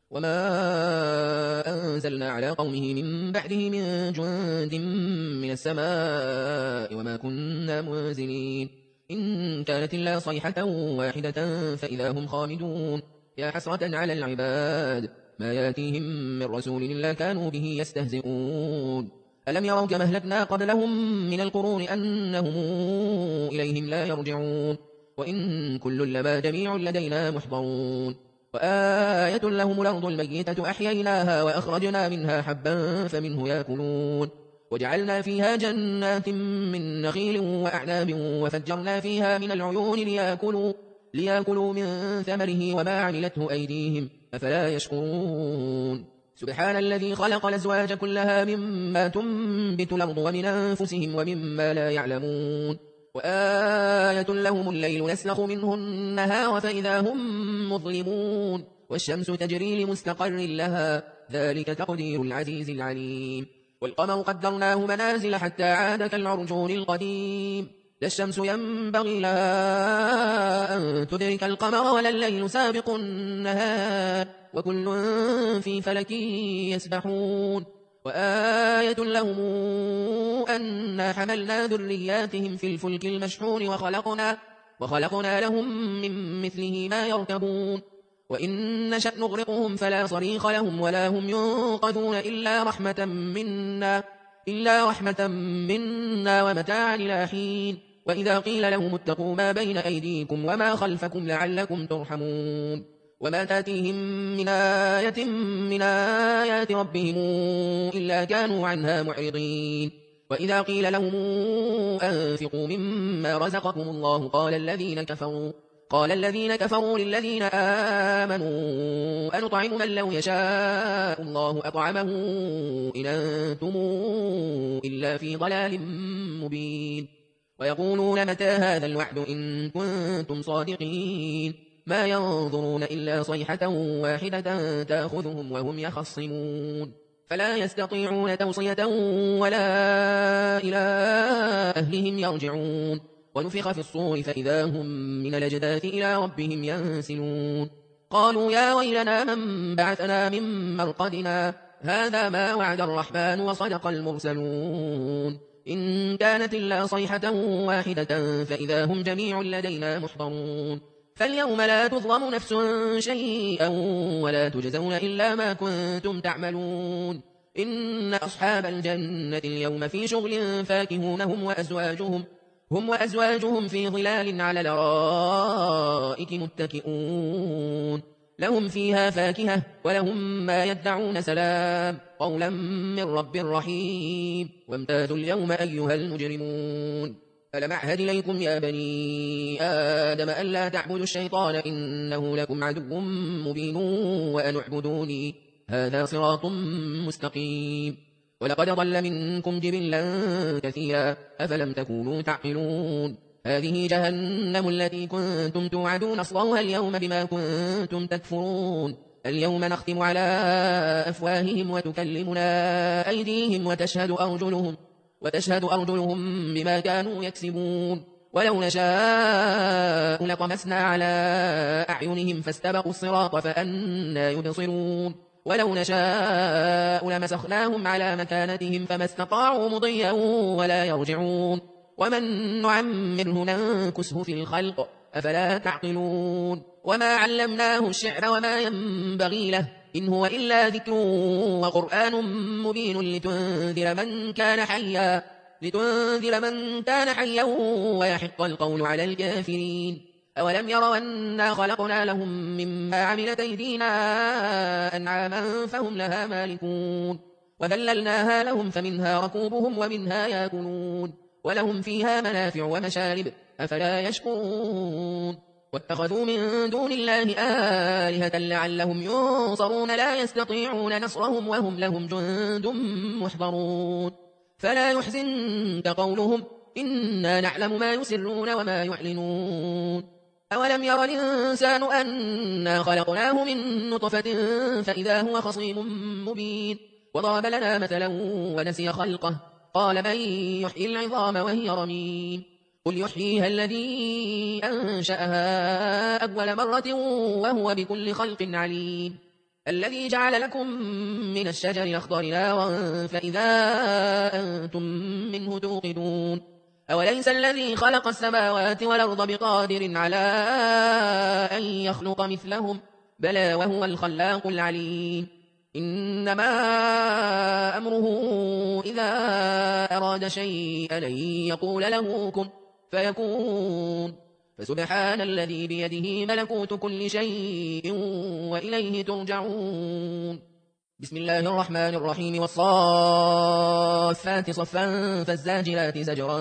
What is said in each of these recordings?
وما أنزلنا على قومه من بعده من جند من السماء وما كنا منزلين إن كانت إلا صيحة واحدة فإذا هم خامدون يا حسرة على العباد ما ياتيهم من رسول إلا كانوا به يستهزئون ألم يروا كما أهلكنا قبلهم من القرون أنهم إليهم لا يرجعون وإن كل لما جميع لدينا محضرون وآية لهم الأرض الميتة أحييناها وأخرجنا منها حبا فمنه يأكلون وجعلنا فيها جنات من نخيل وأعناب وفجرنا فيها من العيون ليأكلوا من ثمره وما عملته أيديهم أفلا يشكرون سبحان الذي خلق الأزواج كلها مما تنبت الأرض ومن أنفسهم ومما لا يعلمون وآية لهم الليل نسلخ منه النهار فإذا هم مظلمون والشمس تجري لمستقر لها ذلك تقدير العزيز العليم والقمر قدرناه منازل حتى عاد كالعرجون القديم لا الشمس ينبغي لها أن تدرك القمر ولا الليل سابق النهار وكل في فلك يسبحون وآية لهم أنا حملنا ذرياتهم في الفلك المشحون وخلقنا لهم من مثله ما يركبون وإن نشأ نغرقهم فلا صريخ لهم ولا هم ينقذون إلا رحمة منا ومتاعا إلى حين وإذا قيل لهم اتقوا ما بين أيديكم وما خلفكم لعلكم ترحمون وما تاتيهم من آية من آيات ربهم إلا كانوا عنها معرضين وإذا قيل لهم أنفقوا مما رزقكم الله قال الذين كفروا للذين آمنوا أنطعم من لو يشاء الله أطعمه إن أنتم إلا في ضلال مبين ويقولون متى هذا الوعد إن كنتم صادقين ما ينظرون إلا صيحة واحدة تأخذهم وهم يخصمون فلا يستطيعون توصية ولا إلى أهلهم يرجعون ونفخ في الصور فإذا هم من الأجداث إلى ربهم ينسلون قالوا يا ويلنا من بعثنا من مرقدنا هذا ما وعد الرحمن وصدق المرسلون إن كانت إلا صيحة واحدة فإذا هم جميع لدينا محضرون فاليوم لا تظلم نفس شيئا ولا تجزون إلا ما كنتم تعملون إن أصحاب الجنة اليوم في شغل فاكهون هم وأزواجهم في ظلال على الأرائك متكئون لهم فيها فاكهة ولهم ما يدعون سلام قولا من رب رحيم وامتازوا اليوم أيها المجرمون ألم أعهد إليكم يا بني آدم ألا تعبدوا الشيطان إنه لكم عدو مبين وأن اعبدوني هذا صراط مستقيم ولقد ضل منكم جبلا كثيرا أفلم تكونوا تعقلون هذه جهنم التي كنتم توعدون اصلوها اليوم بما كنتم تكفرون اليوم نختم على أفواههم وتكلمنا أيديهم وتشهد أرجلهم بما كانوا يكسبون ولو نشاء لطمسنا على أعينهم فاستبقوا الصراط فأنى يبصرون ولو نشاء لمسخناهم على مكانتهم فما استطاعوا مضيا ولا يرجعون ومن نعمره ننكسه في الخلق أفلا تعقلون وما علمناه الشعر وما ينبغي له إن هو إلا ذكر وقرآن مبين لتنذر من كان حيا ويحق القول على الكافرين أولم يروا أنا خلقنا لهم مما عملت أيدينا أنعاما فهم لها مالكون وذللناها لهم فمنها ركوبهم ومنها يأكلون ولهم فيها منافع ومشارب أفلا يشكرون واتخذوا من دون الله آلهة لعلهم ينصرون لا يستطيعون نصرهم وهم لهم جند محضرون فلا يحزنك قولهم إنا نعلم ما يسرون وما يعلنون أولم ير الإنسان أنا خلقناه من نطفة فإذا هو خصيم مبين وضرب لنا مثلا ونسي خلقه قال من يحيي العظام وهي رميم قل يحييها الذي أنشأها أول مرة وهو بكل خلق عليم الذي جعل لكم من الشجر الأخضر نارا فإذا أنتم منه توقدون أوليس الذي خلق السماوات والأرض بقادر على أن يخلق مثلهم بلى وهو الخلاق العليم إنما أمره إذا أراد شيئا أن يقول له كن فيكون فسبحان الذي بيده ملكوت كل شيء وإليه ترجعون بسم الله الرحمن الرحيم والصافات صفا فالزاجرات زجرا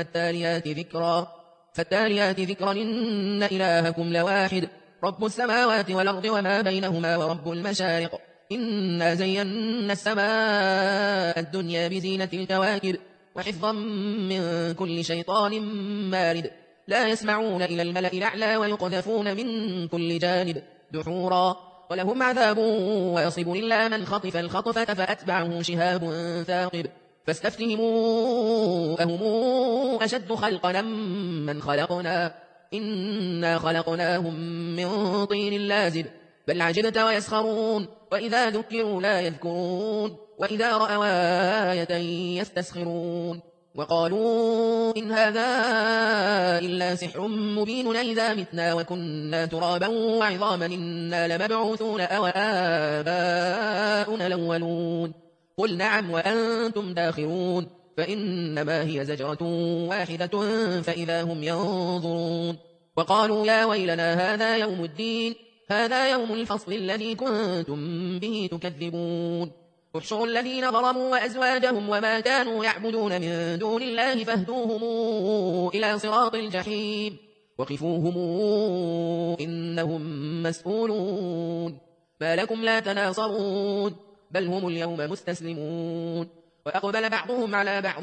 فالتاليات ذكرا إن إلهكم لواحد رب السماوات والأرض وما بينهما ورب المشارق إنا زينا السماء الدنيا بزينة الكواكب وحفظا من كل شيطان مارد لا يسمعون إلى الملأ الأعلى ويقذفون من كل جانب دحورا ولهم عذاب واصب إلا من خطف الخطفة فأتبعه شهاب ثاقب فاستفتهموا أهم أشد خلقا من خلقنا إنا خلقناهم من طين لازب بل عجبت ويسخرون وإذا ذكروا لا يذكرون وإذا رأوا آية يستسخرون وقالوا إن هذا إلا سحر مبين إذا متنا وكنا ترابا وعظاما إنا لمبعوثون أو آباؤنا الأولون قل نعم وأنتم داخرون فإنما هي زجرة واحدة فإذا هم ينظرون وقالوا يا ويلنا هذا يوم الدين هذا يوم الفصل الذي كنتم به تكذبون احشروا الذين ظلموا وأزواجهم وما كانوا يعبدون من دون الله فاهدوهم إلى صراط الجحيم وقفوهم إنهم مسؤولون ما لكم لا تناصرون بل هم اليوم مستسلمون وأقبل بعضهم على بعض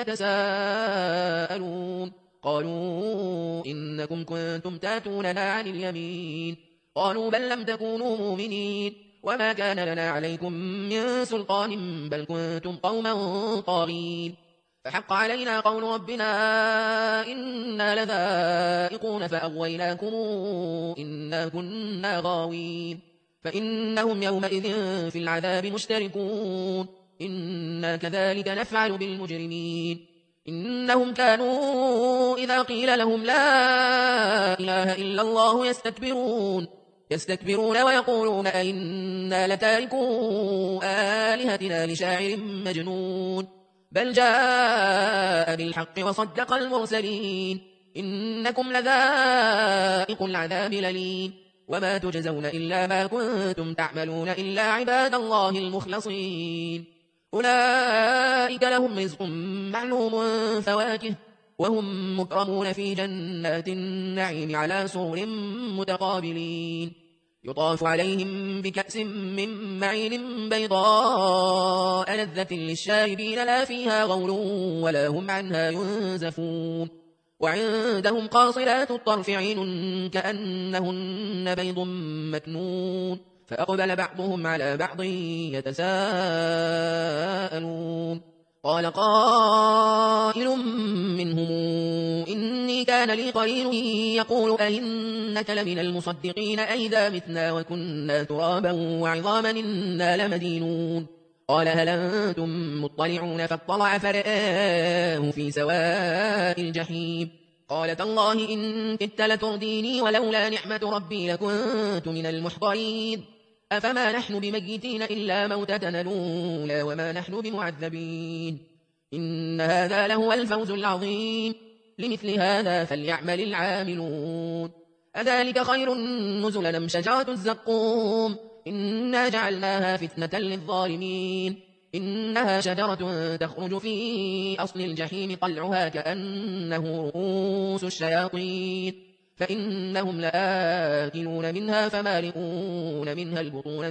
يتساءلون قالوا إنكم كنتم تاتوننا عن اليمين قالوا بل لم تكونوا مؤمنين وما كان لنا عليكم من سلطان بل كنتم قوما طاغين فحق علينا قول ربنا إنا لذائقون فأغويناكم إنا كنا غاوين فإنهم يومئذ في العذاب مشتركون إنا كذلك نفعل بالمجرمين إنهم كانوا إذا قيل لهم لا إله إلا الله يستكبرون ويقولون أئنا لتاركوا آلهتنا لشاعر مجنون بل جاء بالحق وصدق المرسلين إنكم لذائق العذاب الأليم وما تجزون إلا ما كنتم تعملون إلا عباد الله المخلصين أولئك لهم رزق معلوم فواكه وهم مكرمون في جنات النعيم على سرر متقابلين يطاف عليهم بكأس من معين بيضاء لذة للشاربين لا فيها غول ولا هم عنها ينزفون وعندهم قاصرات الطرف عين كأنهن بيض مكنون فأقبل بعضهم على بعض يتساءلون قال قائل منهم إني كان لي قرين يقول أئنك لمن المصدقين أئذا متنا وكنا ترابا وعظاما إنا لمدينون قال هل أنتم مطلعون فاطلع فرآه في سواء الجحيم قال تالله إن كدت لترديني ولولا نعمة ربي لكنت من المحضرين أفما نحن بميتين إلا موتتنا الأولى وما نحن بمعذبين إن هذا لهو الفوز العظيم لمثل هذا فليعمل العاملون أذلك خير نزلا أم شجرة الزقوم إنا جعلناها فتنة للظالمين إنها شجرة تخرج في أصل الجحيم طلعها كأنه رؤوس الشياطين فإنهم لآكلون منها فمالئون منها البطون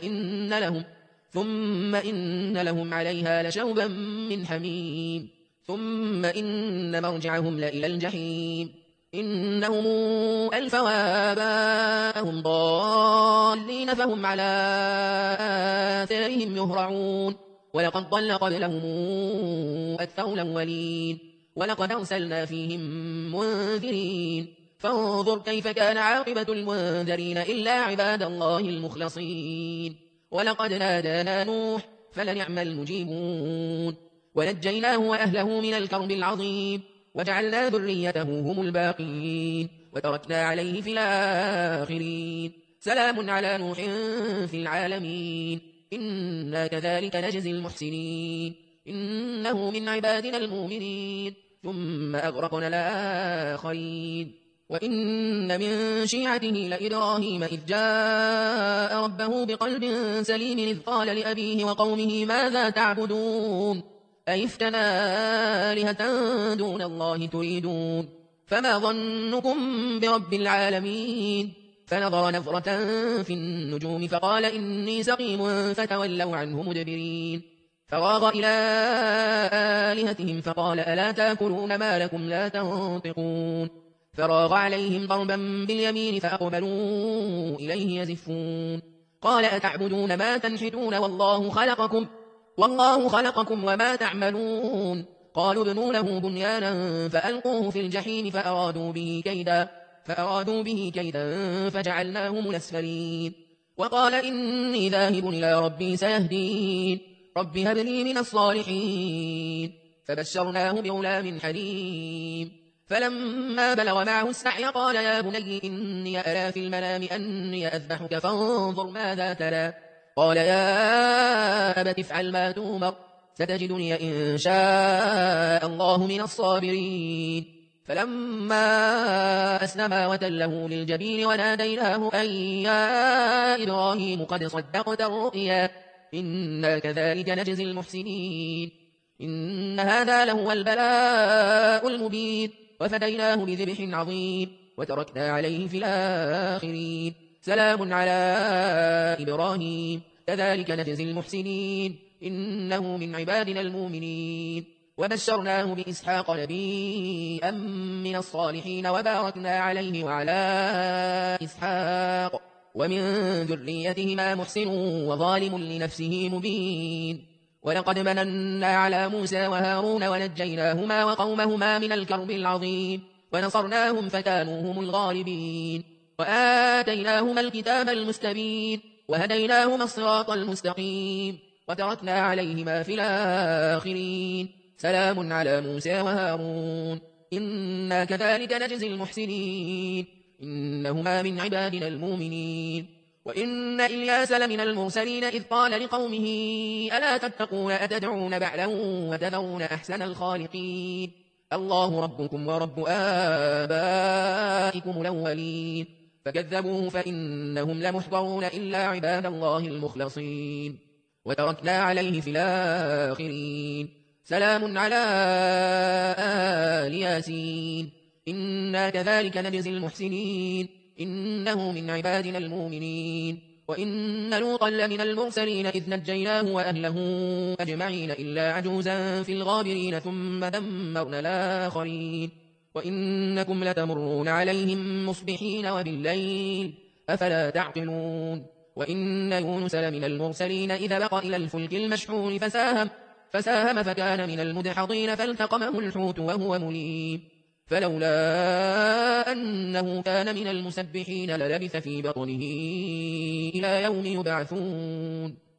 ثم إن لهم عليها لشوبا من حميم ثم إن مرجعهم لإلى الجحيم إنهم ألفوا آباءهم ضالين فهم على آثارهم يهرعون ولقد ضل قبلهم أكثر الأولين ولقد أرسلنا فيهم منذرين فانظر كيف كان عاقبة المنذرين إلا عباد الله المخلصين. ولقد نادانا نوح فلنعم المجيبون ونجيناه وأهله من الكرب العظيم وجعلنا ذريته هم الباقين وتركنا عليه في الآخرين. سلام على نوح في العالمين إنا كذلك نجزي المحسنين إنه من عبادنا المؤمنين ثم أغرقنا الآخرين. وإن من شيعته لإبراهيم إذ جاء ربه بقلب سليم إذ قال لأبيه وقومه ماذا تعبدون أئفكا آلهة دون الله تريدون فما ظنكم برب العالمين. فنظر نظرة في النجوم فقال إني سقيم فتولوا عنه مدبرين. فراغ إلى آلهتهم فقال ألا تأكلون ما لكم لا تنطقون. فراغ عليهم ضربا باليمين فأقبلوا إليه يزفون. قال أتعبدون ما تنحتون والله خلقكم وما تعملون. قالوا ابنوا له بنيانا فألقوه في الجحيم فأرادوا به كيدا فجعلناهم الأسفلين. وقال إني ذاهب إلى ربي سيهدين رب هب لي من الصالحين. فبشرناه بغلام حليم. فلما بلغ معه السعي قال يا بني إني أرى في المنام أني أذبحك فانظر ماذا ترى. قال يا أبت افعل ما تؤمر ستجدني إن شاء الله من الصابرين. فلما أسلما وتله للجبين وناديناه أن يا إبراهيم قد صدقت الرؤيا إنا كذلك نجزي المحسنين إن هذا لهو البلاء المبين. وفديناه بذبح عظيم وتركنا عليه في الآخرين. سلام على إبراهيم كذلك نجزي المحسنين إنه من عبادنا المؤمنين. وبشرناه بإسحاق نبيا من الصالحين وباركنا عليه وعلى إسحاق ومن ذريتهما محسن وظالم لنفسه مبين. ولقد مننا على موسى وهارون ونجيناهما وقومهما من الكرب العظيم ونصرناهم فكانوا هم الغالبين. وآتيناهما الكتاب المستبين وهديناهما الصراط المستقيم وتركنا عليهما في الآخرين. سلام على موسى وهارون إنا كذلك نجزي المحسنين إنهما من عبادنا المؤمنين. وإن إلياس لمن المرسلين إذ قال لقومه ألا تتقون أتدعون بعلا وتذرون أحسن الخالقين الله ربكم ورب آبائكم الأولين. فكذبوه فإنهم لمحضرون إلا عباد الله المخلصين. وتركنا عليه في الآخرين. سلام على آل ياسين إنا كذلك نجزي المحسنين إنه من عبادنا المؤمنين. وإن لوطا لمن المرسلين إذ نجيناه وأهله أجمعين إلا عجوزا في الغابرين ثم دمرنا الآخرين. وإنكم لتمرون عليهم مصبحين وبالليل أفلا تعقلون. وإن يونس لمن المرسلين إذا بق إلى الفلك المشحون فساهم فكان من المدحضين فالتقمه الحوت وهو مليم. فلولا أنه كان من المسبحين للبث في بطنه إلى يوم يبعثون.